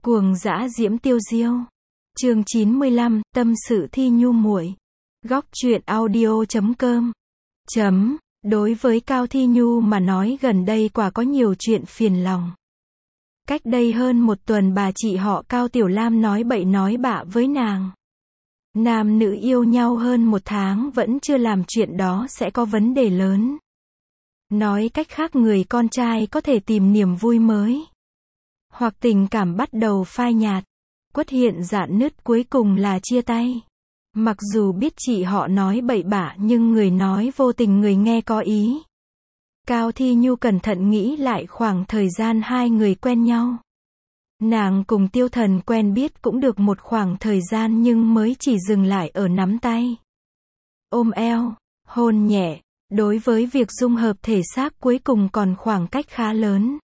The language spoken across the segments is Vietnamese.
Cuồng dã diễm tiêu diêu. Chương 95, tâm sự Thi Nhu muội. Góc truyện audio.com. Đối với Cao Thi Nhu mà nói gần đây quả có nhiều chuyện phiền lòng. Cách đây hơn một tuần bà chị họ Cao Tiểu Lam nói bậy nói bạ với nàng. Nam nữ yêu nhau hơn một tháng vẫn chưa làm chuyện đó sẽ có vấn đề lớn. Nói cách khác người con trai có thể tìm niềm vui mới. Hoặc tình cảm bắt đầu phai nhạt. Quất hiện rạn nứt cuối cùng là chia tay. Mặc dù biết chị họ nói bậy bạ nhưng người nói vô tình người nghe có ý. Cao Thi Nhu cẩn thận nghĩ lại khoảng thời gian hai người quen nhau. Nàng cùng Tiêu Thần quen biết cũng được một khoảng thời gian nhưng mới chỉ dừng lại ở nắm tay, ôm eo, hôn nhẹ. Đối với việc dung hợp thể xác cuối cùng còn khoảng cách khá lớn.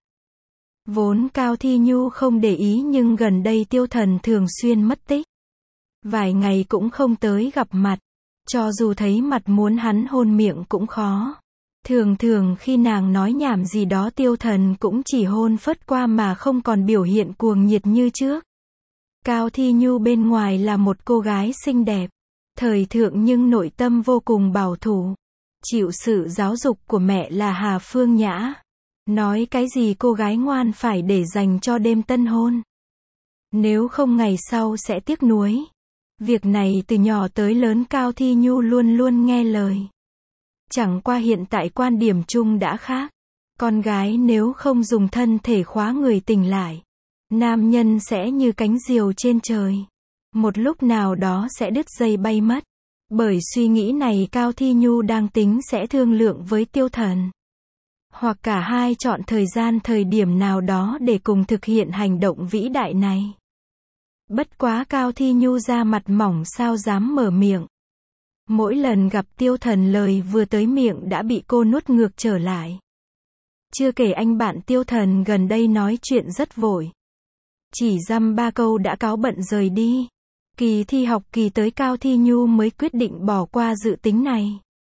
Vốn Cao Thi Nhu không để ý nhưng gần đây Tiêu Thần thường xuyên mất tích. Vài ngày cũng không tới gặp mặt. Cho dù thấy mặt muốn hắn hôn miệng cũng khó. Thường thường khi nàng nói nhảm gì đó Tiêu Thần cũng chỉ hôn phớt qua mà không còn biểu hiện cuồng nhiệt như trước. Cao Thi Nhu bên ngoài là một cô gái xinh đẹp, thời thượng nhưng nội tâm vô cùng bảo thủ. Chịu sự giáo dục của mẹ là Hà Phương Nhã. Nói cái gì cô gái ngoan phải để dành cho đêm tân hôn. Nếu không ngày sau sẽ tiếc nuối. Việc này từ nhỏ tới lớn Cao Thi Nhu luôn luôn nghe lời. Chẳng qua hiện tại quan điểm chung đã khác. Con gái nếu không dùng thân thể khóa người tỉnh lại, nam nhân sẽ như cánh diều trên trời. Một lúc nào đó sẽ đứt dây bay mất. Bởi suy nghĩ này Cao Thi Nhu đang tính sẽ thương lượng với Tiêu Thần. Hoặc cả hai chọn thời điểm nào đó để cùng thực hiện hành động vĩ đại này. Bất quá Cao Thi Nhu da mặt mỏng sao dám mở miệng. Mỗi lần gặp Tiêu Thần lời vừa tới miệng đã bị cô nuốt ngược trở lại. Chưa kể anh bạn Tiêu Thần gần đây nói chuyện rất vội. Chỉ dăm ba câu đã cáu bận rời đi. Kỳ thi học kỳ tới Cao Thi Nhu mới quyết định bỏ qua dự tính này.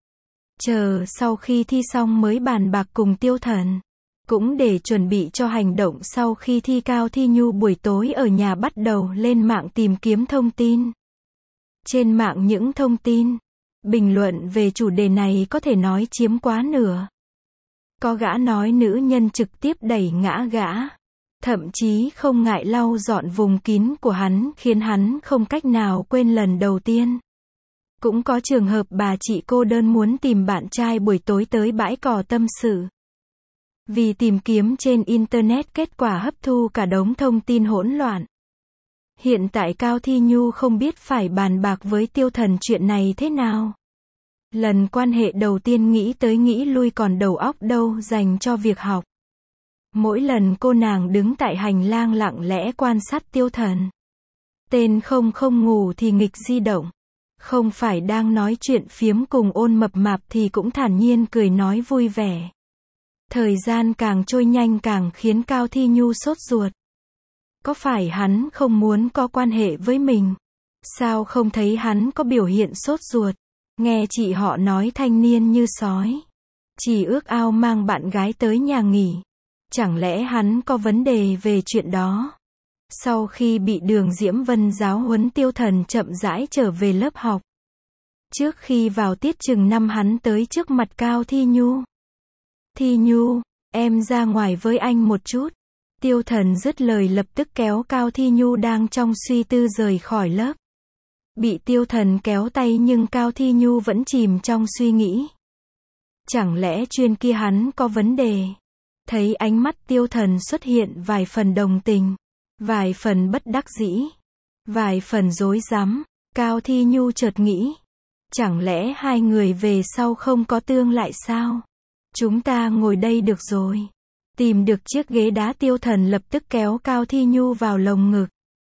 Chờ sau khi thi xong mới bàn bạc cùng Tiêu Thần. Cũng để chuẩn bị cho hành động sau khi thi Cao Thi Nhu buổi tối ở nhà bắt đầu lên mạng tìm kiếm thông tin. Trên mạng những thông tin, bình luận về chủ đề này có thể nói chiếm quá nửa. Có gã nói nữ nhân trực tiếp đẩy ngã gã. Thậm chí không ngại lau dọn vùng kín của hắn khiến hắn không cách nào quên lần đầu tiên. Cũng có trường hợp bà chị cô đơn muốn tìm bạn trai buổi tối tới bãi cỏ tâm sự. Vì tìm kiếm trên Internet kết quả hấp thu cả đống thông tin hỗn loạn. Hiện tại Cao Thi Nhu không biết phải bàn bạc với Tiêu Thần chuyện này thế nào. Lần quan hệ đầu tiên nghĩ tới nghĩ lui còn đầu óc đâu dành cho việc học. Mỗi lần cô nàng đứng tại hành lang lặng lẽ quan sát Tiêu Thần. Tên không ngủ thì nghịch di động. Không phải đang nói chuyện phiếm cùng Ôn mập mạp thì cũng thản nhiên cười nói vui vẻ. Thời gian càng trôi nhanh càng khiến Cao Thi Nhu sốt ruột. Có phải hắn không muốn có quan hệ với mình? Sao không thấy hắn có biểu hiện sốt ruột? Nghe chị họ nói thanh niên như sói. Chỉ ước ao mang bạn gái tới nhà nghỉ. Chẳng lẽ hắn có vấn đề về chuyện đó? Sau khi bị Đường Diễm Vân giáo huấn Tiêu Thần chậm rãi trở về lớp học. Trước khi vào tiết chừng năm hắn tới trước mặt Cao Thi Nhu. Thi Nhu, em ra ngoài với anh một chút. Tiêu Thần dứt lời lập tức kéo Cao Thi Nhu đang trong suy tư rời khỏi lớp. Bị Tiêu Thần kéo tay nhưng Cao Thi Nhu vẫn chìm trong suy nghĩ. Chẳng lẽ chuyên kia hắn có vấn đề? Thấy ánh mắt Tiêu Thần xuất hiện vài phần đồng tình, vài phần bất đắc dĩ, vài phần rối rắm, Cao Thi Nhu chợt nghĩ. Chẳng lẽ hai người về sau không có tương lại sao? Chúng ta ngồi đây được rồi. Tìm được chiếc ghế đá Tiêu Thần lập tức kéo Cao Thi Nhu vào lồng ngực.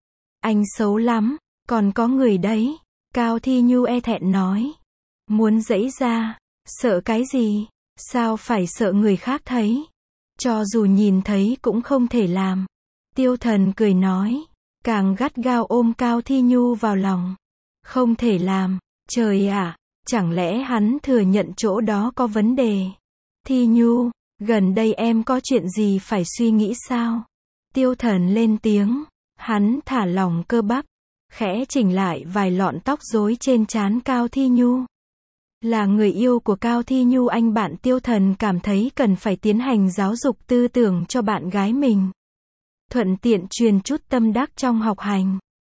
Anh xấu lắm, còn có người đấy. Cao Thi Nhu e thẹn nói. Muốn giãy ra, sợ cái gì? Sao phải sợ người khác thấy? Cho dù nhìn thấy cũng không thể làm. Tiêu Thần cười nói. Càng gắt gao ôm Cao Thi Nhu vào lòng. Không thể làm, trời ạ, chẳng lẽ hắn thừa nhận chỗ đó có vấn đề? Thi Nhu, gần đây em có chuyện gì phải suy nghĩ sao? Tiêu Thần lên tiếng. Hắn thả lỏng cơ bắp, khẽ chỉnh lại vài lọn tóc rối trên trán Cao Thi Nhu. Là người yêu của Cao Thi Nhu, anh bạn Tiêu Thần cảm thấy cần phải tiến hành giáo dục tư tưởng cho bạn gái mình. Thuận tiện truyền chút tâm đắc trong học hành.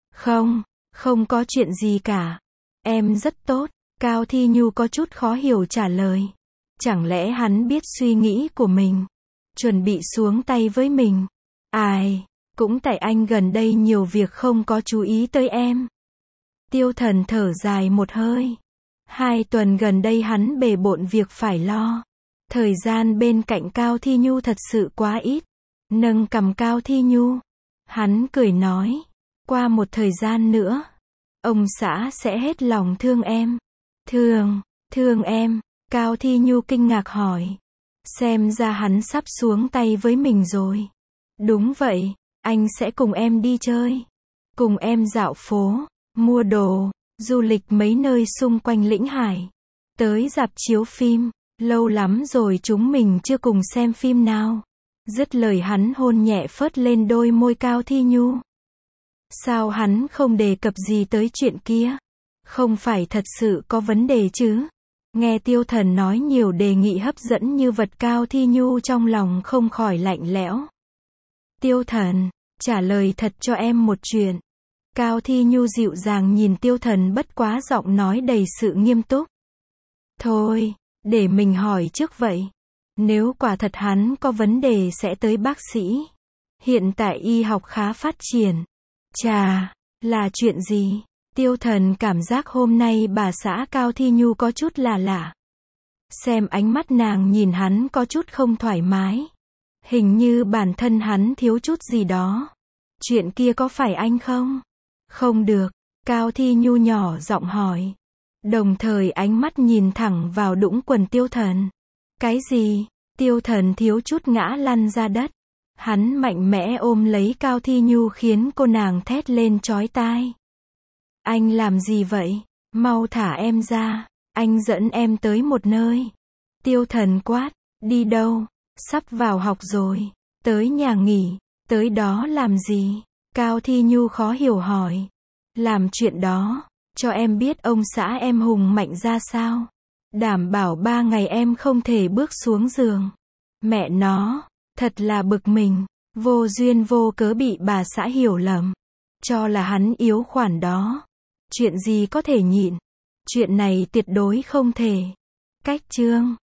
Không có chuyện gì cả. Em rất tốt. Cao Thi Nhu có chút khó hiểu trả lời. Chẳng lẽ hắn biết suy nghĩ của mình, chuẩn bị xuống tay với mình? Ai, cũng tại anh gần đây nhiều việc không có chú ý tới em. Tiêu Thần thở dài một hơi. 2 tuần gần đây hắn bề bộn việc phải lo. Thời gian bên cạnh Cao Thi Nhu thật sự quá ít. Nâng cằm Cao Thi Nhu, hắn cười nói, qua một thời gian nữa, ông xã sẽ hết lòng thương em. Thương em? Cao Thi Nhu kinh ngạc hỏi. Xem ra hắn sắp xuống tay với mình rồi. Đúng vậy, anh sẽ cùng em đi chơi, cùng em dạo phố, mua đồ, du lịch mấy nơi xung quanh Lĩnh Hải, tới rạp chiếu phim. Lâu lắm rồi chúng mình chưa cùng xem phim nào. Dứt lời hắn hôn nhẹ phớt lên đôi môi Cao Thi Nhu. Sao hắn không đề cập gì tới chuyện kia? Không phải thật sự có vấn đề chứ? Nghe Tiêu Thần nói nhiều đề nghị hấp dẫn như vật, Cao Thi Nhu trong lòng không khỏi lạnh lẽo. Tiêu Thần, trả lời thật cho em một chuyện. Cao Thi Nhu dịu dàng nhìn Tiêu Thần, bất quá giọng nói đầy sự nghiêm túc. Thôi, để mình hỏi trước vậy. Nếu quả thật hắn có vấn đề sẽ tới bác sĩ. Hiện tại y học khá phát triển. Chà, là chuyện gì? Tiêu Thần cảm giác hôm nay bà xã Cao Thi Nhu có chút là lạ. Xem ánh mắt nàng nhìn hắn có chút không thoải mái. Hình như bản thân hắn thiếu chút gì đó. Chuyện kia có phải anh không? Không được. Cao Thi Nhu nhỏ giọng hỏi. Đồng thời ánh mắt nhìn thẳng vào đũng quần Tiêu Thần. Cái gì? Tiêu Thần thiếu chút ngã lăn ra đất. Hắn mạnh mẽ ôm lấy Cao Thi Nhu khiến cô nàng thét lên chói tai. Anh làm gì vậy? Mau thả em ra. Anh dẫn em tới một nơi. Tiêu Thần quát. Đi đâu? Sắp vào học rồi. Tới nhà nghỉ. Tới đó làm gì? Cao Thi Nhu khó hiểu hỏi. Làm chuyện đó. Cho em biết ông xã em hùng mạnh ra sao. Đảm bảo 3 ngày em không thể bước xuống giường. Mẹ nó, thật là bực mình. Vô duyên vô cớ bị bà xã hiểu lầm. Cho là hắn yếu khoản đó. Chuyện gì có thể nhịn. Chuyện này tuyệt đối không thể. Cách chương